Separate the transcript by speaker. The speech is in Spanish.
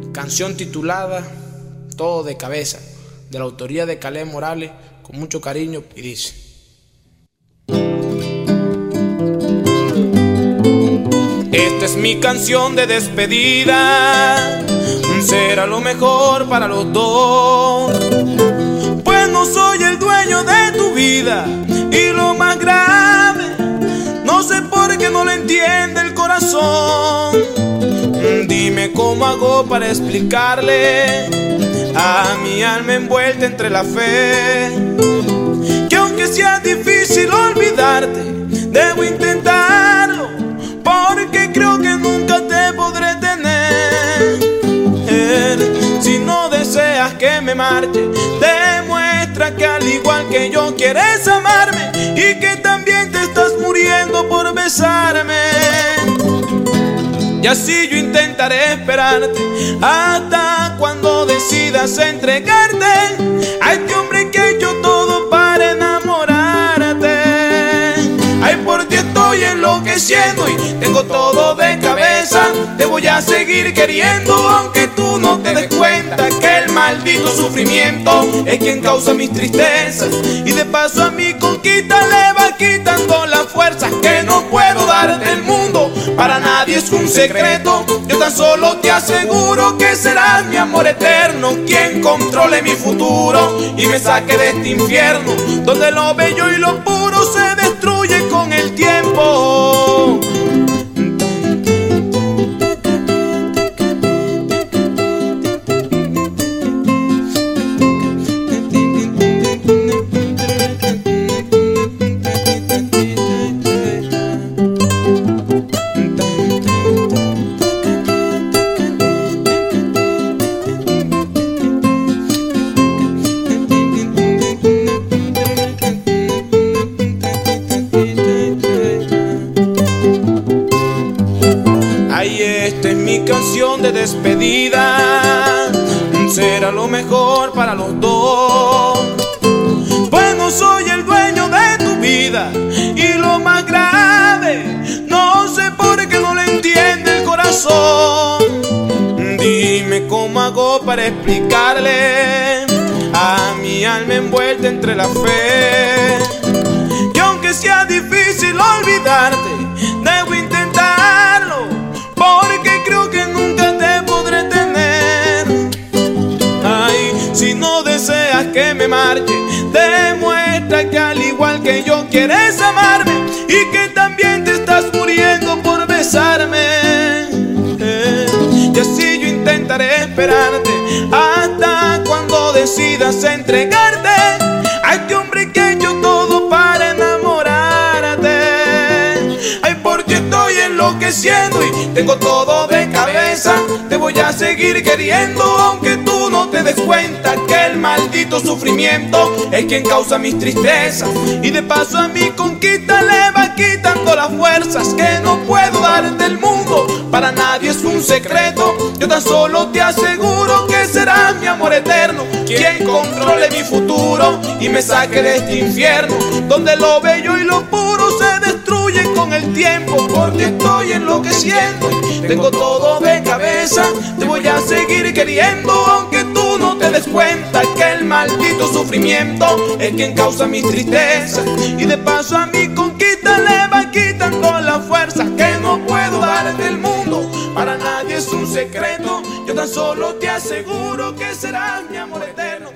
Speaker 1: Canción titulada Todo de Cabeza, de la autoría de Caleb Morales, con mucho cariño, y dice: esta es mi canción de despedida, será lo mejor para los dos, pues no soy el dueño de tu vida, y lo más grave, no sé por qué no lo entiende el corazón. Dime cómo hago para explicarle a mi alma envuelta entre la fe, que aunque sea difícil olvidarte, debo intentarlo, porque creo que nunca te podré tener. Si no deseas que me marche, demuestra que al igual que yo quieres amarme, y que también te estás muriendo por besarme. Y así yo intentaré esperarte hasta cuando decidas entregarte a este hombre que ha hecho todo para enamorarte. Ay, por ti estoy enloqueciendo y tengo todo de cabeza. Te voy a seguir queriendo aunque tú no te des cuenta que el maldito sufrimiento es quien causa mis tristezas, y de paso a mi conquista le va quitando las fuerzas que no puedo dar del mundo. Para nadie es un secreto, yo tan solo te aseguro que serás mi amor eterno, quien controle mi futuro y me saque de este infierno, donde lo bello y lo puro se destruye con el tiempo. Ay, esta es mi canción de despedida, será lo mejor para los dos, pues no soy el dueño de tu vida, y lo más grave, no sé por qué no lo entiende el corazón. Dime cómo hago para explicarle a mi alma envuelta entre la fe, que aunque sea difícil olvidarte, debo intentarlo, porque creo que nunca te podré tener. Ay, si no deseas que me marche, demuestra que al igual que yo quieres amarme, y que también te estás muriendo por besarme. Y así yo intentaré esperarte hasta cuando decidas entregarte a este hombre que ha hecho todo para enamorarte. Ay, por ti estoy enloqueciendo y tengo todo de cabeza. Te voy a seguir queriendo aunque tú no te des cuenta que el maldito sufrimiento es quien causa mis tristezas, y de paso a mi conquista le va quitando las fuerzas que no puedo dar del mundo. Para nadie es un secreto, yo tan solo te aseguro que serás mi amor eterno, quien controle mi futuro y me saque de este infierno, donde lo bello y lo puro se destruye con el tiempo. Porque estoy enloqueciendo y tengo todo de cabeza. Te voy a seguir queriendo aunque tú no te des cuenta que el maldito sufrimiento es quien causa mis tristezas, y de paso a mi conquista le va quitando las fuerzas que no puedo dar del mundo. Para nadie es un secreto, yo tan solo te aseguro que serás mi amor eterno,